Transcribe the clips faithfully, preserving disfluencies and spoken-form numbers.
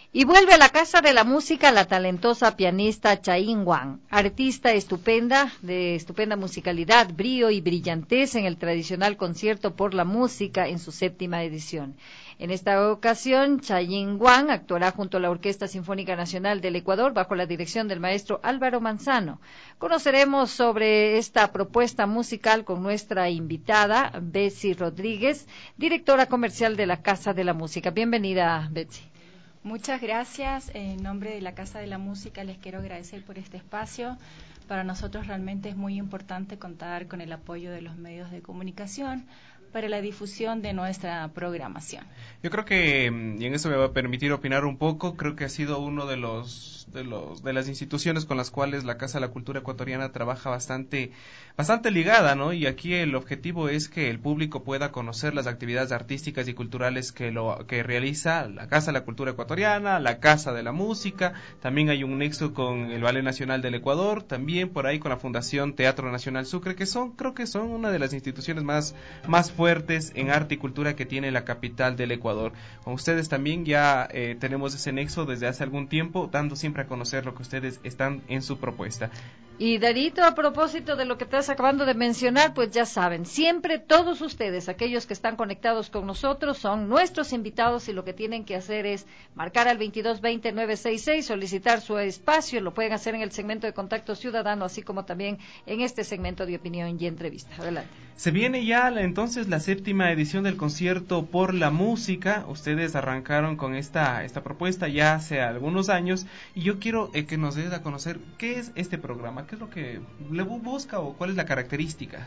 Y vuelve a la Casa de la Música la talentosa pianista Chaín Wang, artista estupenda, de estupenda musicalidad, brío y brillantez en el tradicional concierto por la música en su séptima edición. En esta ocasión, Chaín Wang actuará junto a la Orquesta Sinfónica Nacional del Ecuador bajo la dirección del maestro Álvaro Manzano. Conoceremos sobre esta propuesta musical con nuestra invitada, Betsy Rodríguez, directora comercial de la Casa de la Música. Bienvenida, Betsy. Muchas gracias. En nombre de la Casa de la Música les quiero agradecer por este espacio. Para nosotros realmente es muy importante contar con el apoyo de los medios de comunicación para la difusión de nuestra programación. Yo creo que, y en eso me va a permitir opinar un poco, creo que ha sido uno de los de los de las instituciones con las cuales la Casa de la Cultura Ecuatoriana trabaja bastante bastante ligada, ¿no? Y aquí el objetivo es que el público pueda conocer las actividades artísticas y culturales que lo que realiza la Casa de la Cultura Ecuatoriana, la Casa de la Música. También hay un nexo con el Ballet Nacional del Ecuador, también por ahí con la Fundación Teatro Nacional Sucre, que son creo que son una de las instituciones más más fuertes en arte y cultura que tiene la capital del Ecuador. Con ustedes también ya eh, tenemos ese nexo desde hace algún tiempo, dando siempre a conocer lo que ustedes están en su propuesta. Y Darito, a propósito de lo que estás acabando de mencionar, pues ya saben, siempre todos ustedes, aquellos que están conectados con nosotros, son nuestros invitados y lo que tienen que hacer es marcar al veintidós veinte nueve sesenta y seis, solicitar su espacio, lo pueden hacer en el segmento de Contacto Ciudadano, así como también en este segmento de opinión y entrevista. Adelante. Se viene ya entonces la séptima edición del concierto por la música. Ustedes arrancaron con esta esta propuesta ya hace algunos años y yo quiero eh, que nos des a conocer qué es este programa, qué es lo que le busca o cuál es la característica.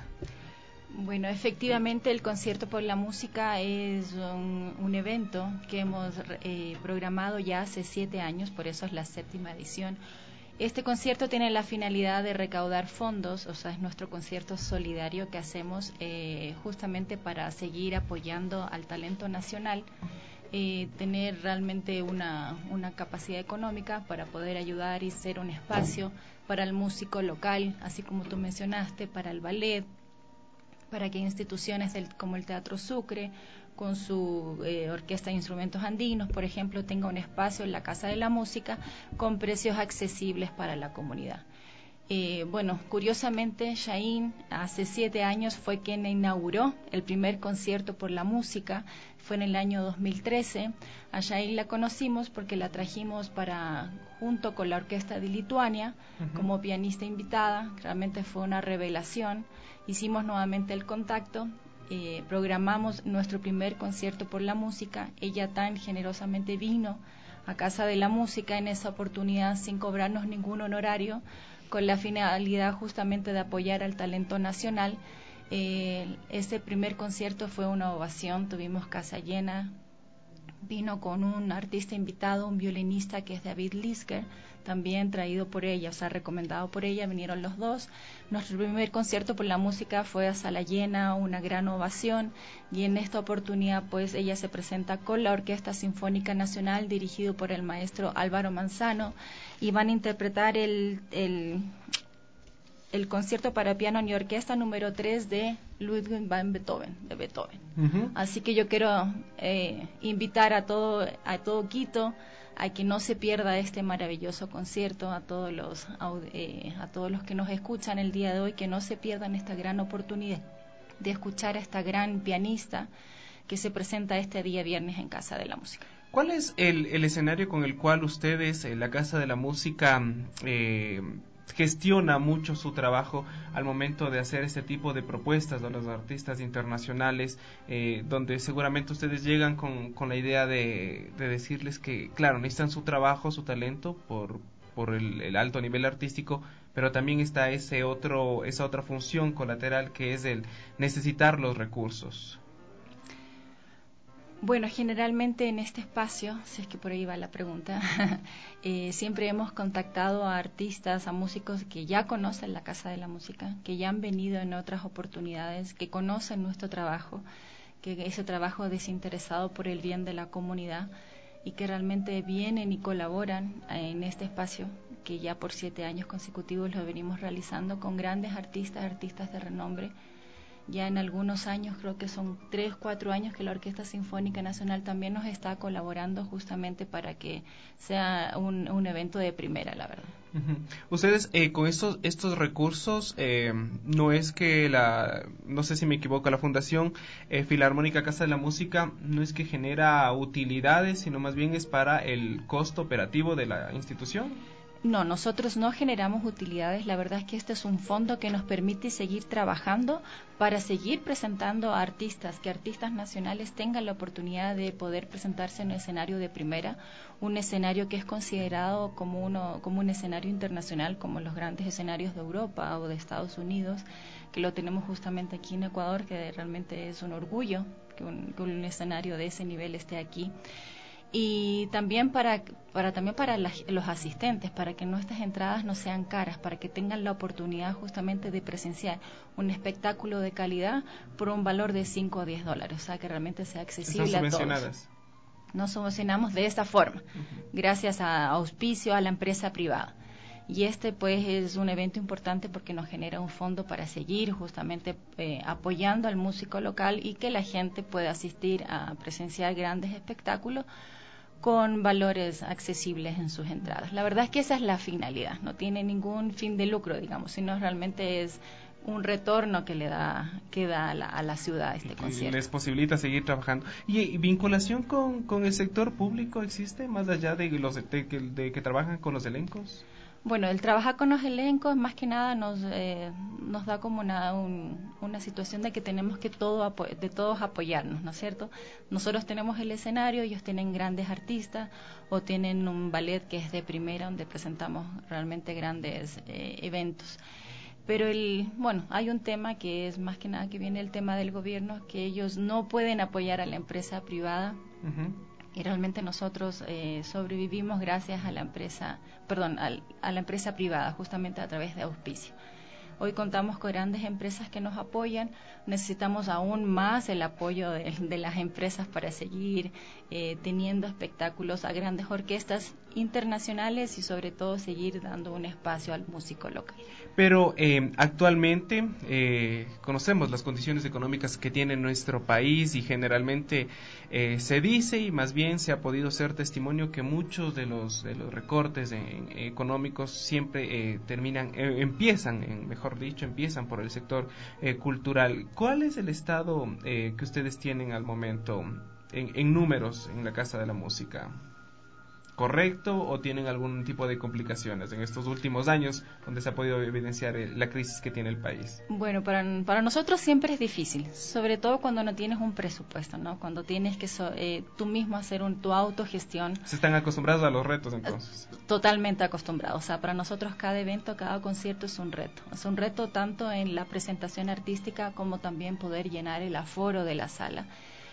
Bueno, efectivamente el concierto por la música es un, un evento que hemos eh, programado ya hace siete años, por eso es la séptima edición. Este concierto tiene la finalidad de recaudar fondos, o sea, es nuestro concierto solidario que hacemos eh, justamente para seguir apoyando al talento nacional, eh, tener realmente una, una capacidad económica para poder ayudar y ser un espacio para el músico local, así como tú mencionaste, para el ballet, para que instituciones del, como el Teatro Sucre, con su eh, orquesta de instrumentos andinos, por ejemplo, tenga un espacio en la Casa de la Música con precios accesibles para la comunidad. Eh, bueno, curiosamente, Chaín hace siete años fue quien inauguró el primer concierto por la música, fue en el año dos mil trece. A Chaín la conocimos porque la trajimos para, junto con la Orquesta de Lituania, uh-huh. como pianista invitada, realmente fue una revelación. Hicimos nuevamente el contacto, eh, programamos nuestro primer concierto por la música, ella tan generosamente vino a Casa de la Música en esa oportunidad sin cobrarnos ningún honorario, con la finalidad justamente de apoyar al talento nacional. Eh, ese primer concierto fue una ovación, tuvimos casa llena, vino con un artista invitado, un violinista que es David Lisker, también traído por ella, o sea, recomendado por ella, vinieron los dos. Nuestro primer concierto por la música fue a sala llena, una gran ovación, y en esta oportunidad pues ella se presenta con la Orquesta Sinfónica Nacional dirigido por el maestro Álvaro Manzano y van a interpretar el, el, el concierto para piano y orquesta número tres de Ludwig van Beethoven, de Beethoven. Uh-huh. Así que yo quiero eh, invitar a todo, a todo Quito a que no se pierda este maravilloso concierto, a todos los eh, a todos los que nos escuchan el día de hoy, que no se pierdan esta gran oportunidad de escuchar a esta gran pianista que se presenta este día viernes en Casa de la Música. ¿Cuál es el, el escenario con el cual ustedes, en la Casa de la Música, eh, gestiona mucho su trabajo al momento de hacer este tipo de propuestas a los artistas internacionales, eh, donde seguramente ustedes llegan con, con la idea de, de decirles que, claro, necesitan su trabajo, su talento por, por el, el alto nivel artístico, pero también está ese otro, esa otra función colateral que es el necesitar los recursos? Bueno, generalmente en este espacio, si es que por ahí va la pregunta, eh, siempre hemos contactado a artistas, a músicos que ya conocen la Casa de la Música, que ya han venido en otras oportunidades, que conocen nuestro trabajo, que ese trabajo desinteresado por el bien de la comunidad y que realmente vienen y colaboran en este espacio que ya por siete años consecutivos lo venimos realizando con grandes artistas, artistas de renombre. Ya en algunos años, creo que son tres, cuatro años que la Orquesta Sinfónica Nacional también nos está colaborando justamente para que sea un, un evento de primera, la verdad. Uh-huh. Ustedes eh, con estos estos recursos, eh, no es que la, no sé si me equivoco, la Fundación eh, Filarmónica Casa de la Música no es que genera utilidades, sino más bien es para el costo operativo de la institución. No, nosotros no generamos utilidades. La verdad es que este es un fondo que nos permite seguir trabajando para seguir presentando a artistas, que artistas nacionales tengan la oportunidad de poder presentarse en un escenario de primera, un escenario que es considerado como, uno, como un escenario internacional, como los grandes escenarios de Europa o de Estados Unidos, que lo tenemos justamente aquí en Ecuador, que realmente es un orgullo que un, que un escenario de ese nivel esté aquí. Y también para, para, también para la, los asistentes, para que nuestras entradas no sean caras, para que tengan la oportunidad justamente de presenciar un espectáculo de calidad por un valor de cinco o diez dólares, o sea, que realmente sea accesible a todos. Nos subvencionamos de esta forma, uh-huh. gracias a auspicio a la empresa privada. Y este pues es un evento importante porque nos genera un fondo para seguir justamente eh, apoyando al músico local y que la gente pueda asistir a presenciar grandes espectáculos con valores accesibles en sus entradas. La verdad es que esa es la finalidad, no tiene ningún fin de lucro, digamos, sino realmente es un retorno que le da que da a la, a la ciudad este concierto. Les posibilita seguir trabajando. ¿Y, y vinculación con, con el sector público existe más allá de los de, de, de que trabajan con los elencos? Bueno, el trabajar con los elencos más que nada nos eh, nos da como una un, una situación de que tenemos que todo de todos apoyarnos, ¿no es cierto? Nosotros tenemos el escenario, ellos tienen grandes artistas o tienen un ballet que es de primera donde presentamos realmente grandes eh, eventos. Pero el bueno, hay un tema que es más que nada que viene el tema del gobierno, que ellos no pueden apoyar a la empresa privada. Uh-huh. Y realmente nosotros eh, sobrevivimos gracias a la empresa, perdón, al, a la empresa privada, justamente a través de auspicio. Hoy contamos con grandes empresas que nos apoyan, necesitamos aún más el apoyo de, de las empresas para seguir eh, teniendo espectáculos a grandes orquestas internacionales y sobre todo seguir dando un espacio al músico local. Pero eh, actualmente eh, conocemos las condiciones económicas que tiene nuestro país y generalmente eh, se dice y más bien se ha podido ser testimonio que muchos de los de los recortes en, en, económicos siempre eh, terminan, eh, empiezan, en, mejor dicho, empiezan por el sector eh, cultural. ¿Cuál es el estado eh, que ustedes tienen al momento en, en números en la Casa de la Música? ¿Correcto o tienen algún tipo de complicaciones en estos últimos años donde se ha podido evidenciar el, la crisis que tiene el país? Bueno, para, para nosotros siempre es difícil, sobre todo cuando no tienes un presupuesto, ¿no? Cuando tienes que so, eh, tú mismo hacer un, tu autogestión. ¿Se están acostumbrados a los retos entonces? Totalmente acostumbrados, o sea, para nosotros cada evento, cada concierto es un reto. Es un reto tanto en la presentación artística como también poder llenar el aforo de la sala.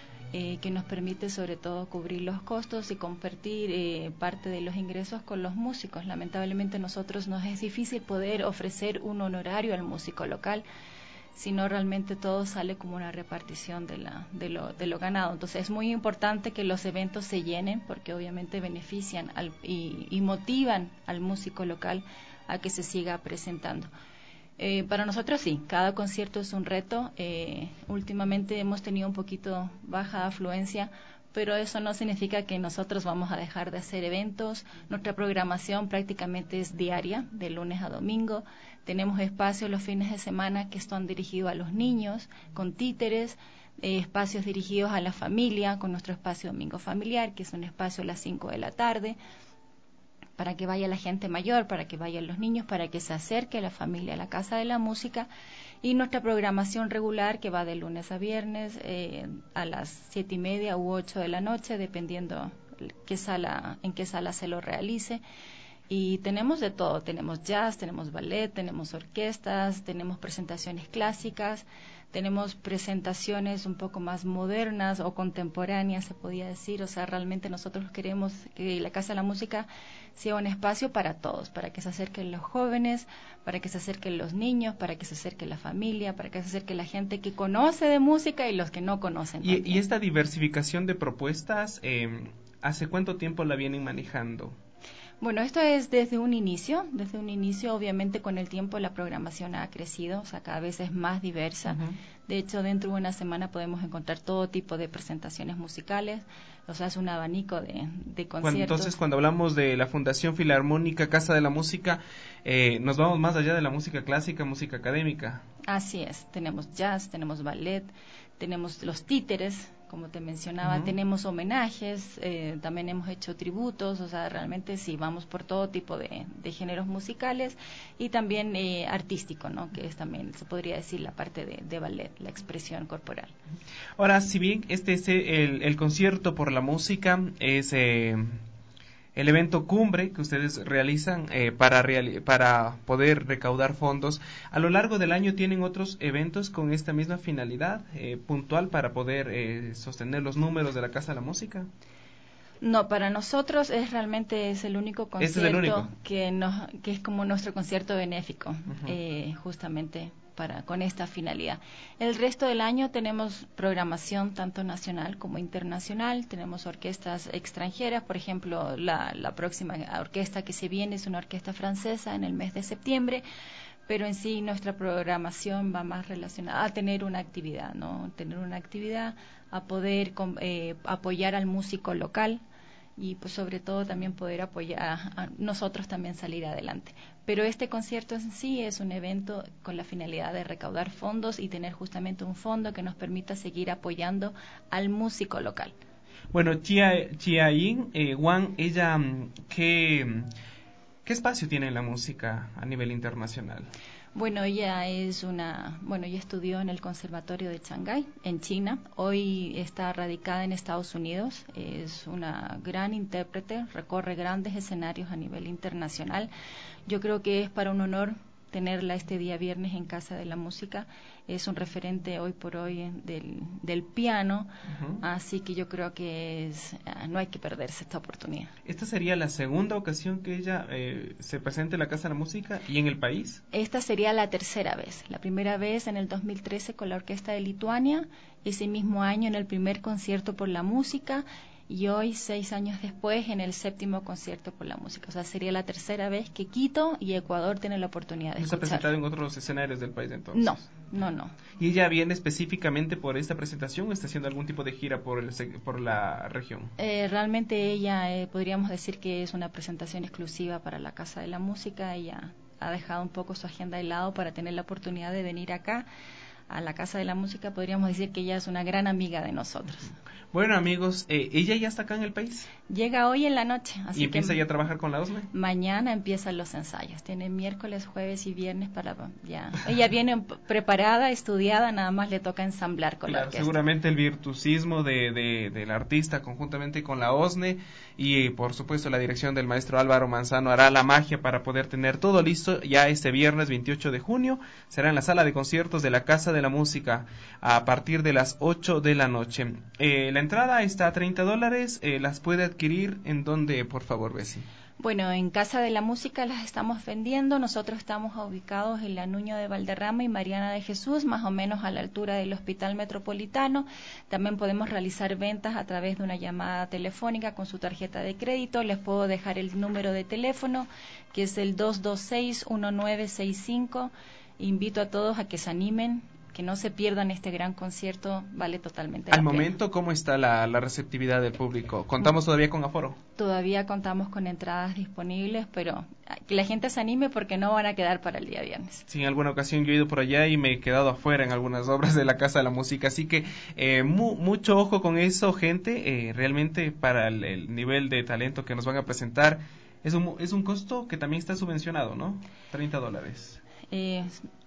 Eh, que nos permite sobre todo cubrir los costos y compartir eh, parte de los ingresos con los músicos. Lamentablemente nosotros nos es difícil poder ofrecer un honorario al músico local, sino realmente todo sale como una repartición de, la, de, lo, de lo ganado. Entonces es muy importante que los eventos se llenen porque obviamente benefician al, y, y motivan al músico local a que se siga presentando. Eh, para nosotros sí, cada concierto es un reto. Eh, últimamente hemos tenido un poquito baja afluencia, pero eso no significa que nosotros vamos a dejar de hacer eventos. Nuestra programación prácticamente es diaria, de lunes a domingo. Tenemos espacios los fines de semana que están dirigidos a los niños, con títeres, eh, espacios dirigidos a la familia, con nuestro espacio Domingo Familiar, que es un espacio a las cinco de la tarde. Para que vaya la gente mayor, para que vayan los niños, para que se acerque a la familia a la Casa de la Música, y nuestra programación regular que va de lunes a viernes eh, a las siete y media u ocho de la noche, dependiendo qué sala, en qué sala se lo realice. Y tenemos de todo, tenemos jazz, tenemos ballet, tenemos orquestas, tenemos presentaciones clásicas, tenemos presentaciones un poco más modernas o contemporáneas, se podía decir. O sea, realmente nosotros queremos que la Casa de la Música sea un espacio para todos, para que se acerquen los jóvenes, para que se acerquen los niños, para que se acerque la familia, para que se acerque la gente que conoce de música y los que no conocen. Y, y esta diversificación de propuestas, eh, ¿hace cuánto tiempo la vienen manejando? Bueno, esto es desde un inicio, desde un inicio, obviamente con el tiempo la programación ha crecido, o sea, cada vez es más diversa. Uh-huh. De hecho, dentro de una semana podemos encontrar todo tipo de presentaciones musicales, o sea, es un abanico de, de conciertos. Cuando, entonces, cuando hablamos de la Fundación Filarmónica Casa de la Música, eh, nos vamos más allá de la música clásica, música académica. Así es, tenemos jazz, tenemos ballet, tenemos los títeres, como te mencionaba, uh-huh. tenemos homenajes, eh, también hemos hecho tributos, o sea, realmente sí, vamos por todo tipo de, de géneros musicales y también eh, artístico, ¿no? Que es también, se podría decir, la parte de, de ballet, la expresión corporal. Ahora, si bien este es el, el concierto por la música, es... Eh, el evento cumbre que ustedes realizan eh, para, reali- para poder recaudar fondos. A lo largo del año tienen otros eventos con esta misma finalidad eh, puntual para poder eh, sostener los números de la Casa de la Música. No, para nosotros es realmente es el único concierto ¿Este es el único? que nos que es como nuestro concierto benéfico, uh-huh. eh, justamente para con esta finalidad. El resto del año tenemos programación tanto nacional como internacional, tenemos orquestas extranjeras, por ejemplo, la, la próxima orquesta que se viene es una orquesta francesa en el mes de septiembre, pero en sí nuestra programación va más relacionada a tener una actividad, ¿no? Tener una actividad, a poder eh, apoyar al músico local y pues sobre todo también poder apoyar a, a nosotros también salir adelante. Pero este concierto en sí es un evento con la finalidad de recaudar fondos y tener justamente un fondo que nos permita seguir apoyando al músico local. Bueno, Chia, Chia-Yin eh, Wang, ella, ¿qué, ¿qué espacio tiene en la música a nivel internacional? Bueno, ella es una, bueno, ella estudió en el Conservatorio de Shanghái, en China. Hoy está radicada en Estados Unidos. Es una gran intérprete, recorre grandes escenarios a nivel internacional. Yo creo que es para un honor tenerla este día viernes en Casa de la Música. Es un referente hoy por hoy del, del piano, uh-huh. Así que yo creo que es, no hay que perderse esta oportunidad. ¿Esta sería la segunda ocasión que ella eh, se presente en la Casa de la Música y en el país? Esta sería la tercera vez. La primera vez en el dos mil trece con la Orquesta de Lituania, ese mismo año en el primer concierto por la música, y hoy, seis años después, en el séptimo concierto por la música. O sea, sería la tercera vez que Quito y Ecuador tienen la oportunidad de ¿No escuchar. ¿No se ha presentado en otros escenarios del país entonces? No, no, no. ¿Y ella viene específicamente por esta presentación o está haciendo algún tipo de gira por, el, por la región? Eh, realmente ella, eh, podríamos decir que es una presentación exclusiva para la Casa de la Música. Ella ha dejado un poco su agenda de lado para tener la oportunidad de venir acá a la Casa de la Música. Podríamos decir que ella es una gran amiga de nosotros. Bueno, amigos, eh, ¿ella ya está acá en el país? Llega hoy en la noche. Así ¿Y empieza que ya a trabajar con la O S M E? Mañana empiezan los ensayos. Tiene miércoles, jueves y viernes para ya. Ella viene preparada, estudiada, nada más le toca ensamblar con claro, la orquesta. Seguramente el virtuosismo de, de, del artista conjuntamente con la O S N E y por supuesto la dirección del maestro Álvaro Manzano hará la magia para poder tener todo listo ya este viernes veintiocho de junio. Será en la sala de conciertos de la Casa de la Música a partir de las ocho de la noche. Eh, la entrada está a treinta dólares, eh, las puede adquirir en donde, por favor, Bessie. Bueno, en Casa de la Música las estamos vendiendo. Nosotros estamos ubicados en la Nuño de Valderrama y Mariana de Jesús, más o menos a la altura del Hospital Metropolitano. También podemos realizar ventas a través de una llamada telefónica con su tarjeta de crédito. Les puedo dejar el número de teléfono, que es el dos dos seis, uno nueve seis cinco. Invito a todos a que se animen, que no se pierdan este gran concierto, vale totalmente la Al pena. momento, ¿cómo está la, la receptividad del público? ¿Contamos todavía con aforo? Todavía contamos con entradas disponibles, pero que la gente se anime porque no van a quedar para el día viernes. Sí, en alguna ocasión yo he ido por allá y me he quedado afuera en algunas obras de la Casa de la Música, así que eh, mu mucho ojo con eso, gente, eh, realmente para el, el nivel de talento que nos van a presentar, es un, es un costo que también está subvencionado, ¿no? treinta dólares. Eh,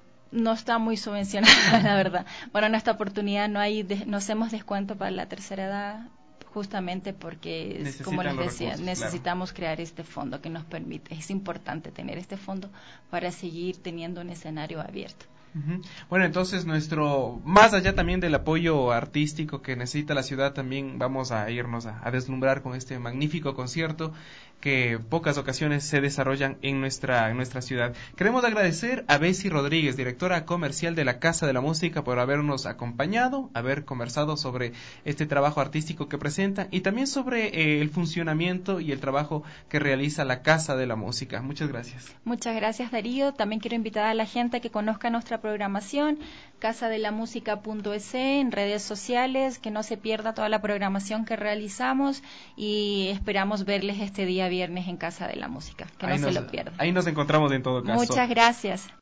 no está muy subvencionada, la verdad. Bueno, en esta oportunidad no hay, de, no hacemos descuento para la tercera edad, justamente porque, es, como les decía, recursos, necesitamos claro. crear este fondo que nos permite. Es importante tener este fondo para seguir teniendo un escenario abierto. Uh-huh. Bueno, entonces nuestro, más allá también del apoyo artístico que necesita la ciudad, también vamos a irnos a, a deslumbrar con este magnífico concierto que pocas ocasiones se desarrollan en nuestra, en nuestra ciudad. Queremos agradecer a Bessie Rodríguez, directora comercial de la Casa de la Música, por habernos acompañado, haber conversado sobre este trabajo artístico que presentan y también sobre eh, el funcionamiento y el trabajo que realiza la Casa de la Música. Muchas gracias. Muchas gracias, Darío. También quiero invitar a la gente a que conozca nuestra programación, casa de la música punto es en redes sociales, que no se pierda toda la programación que realizamos y esperamos verles este día viernes en Casa de la Música, que ahí no nos, se lo pierdan. Ahí nos encontramos en todo caso. Muchas gracias.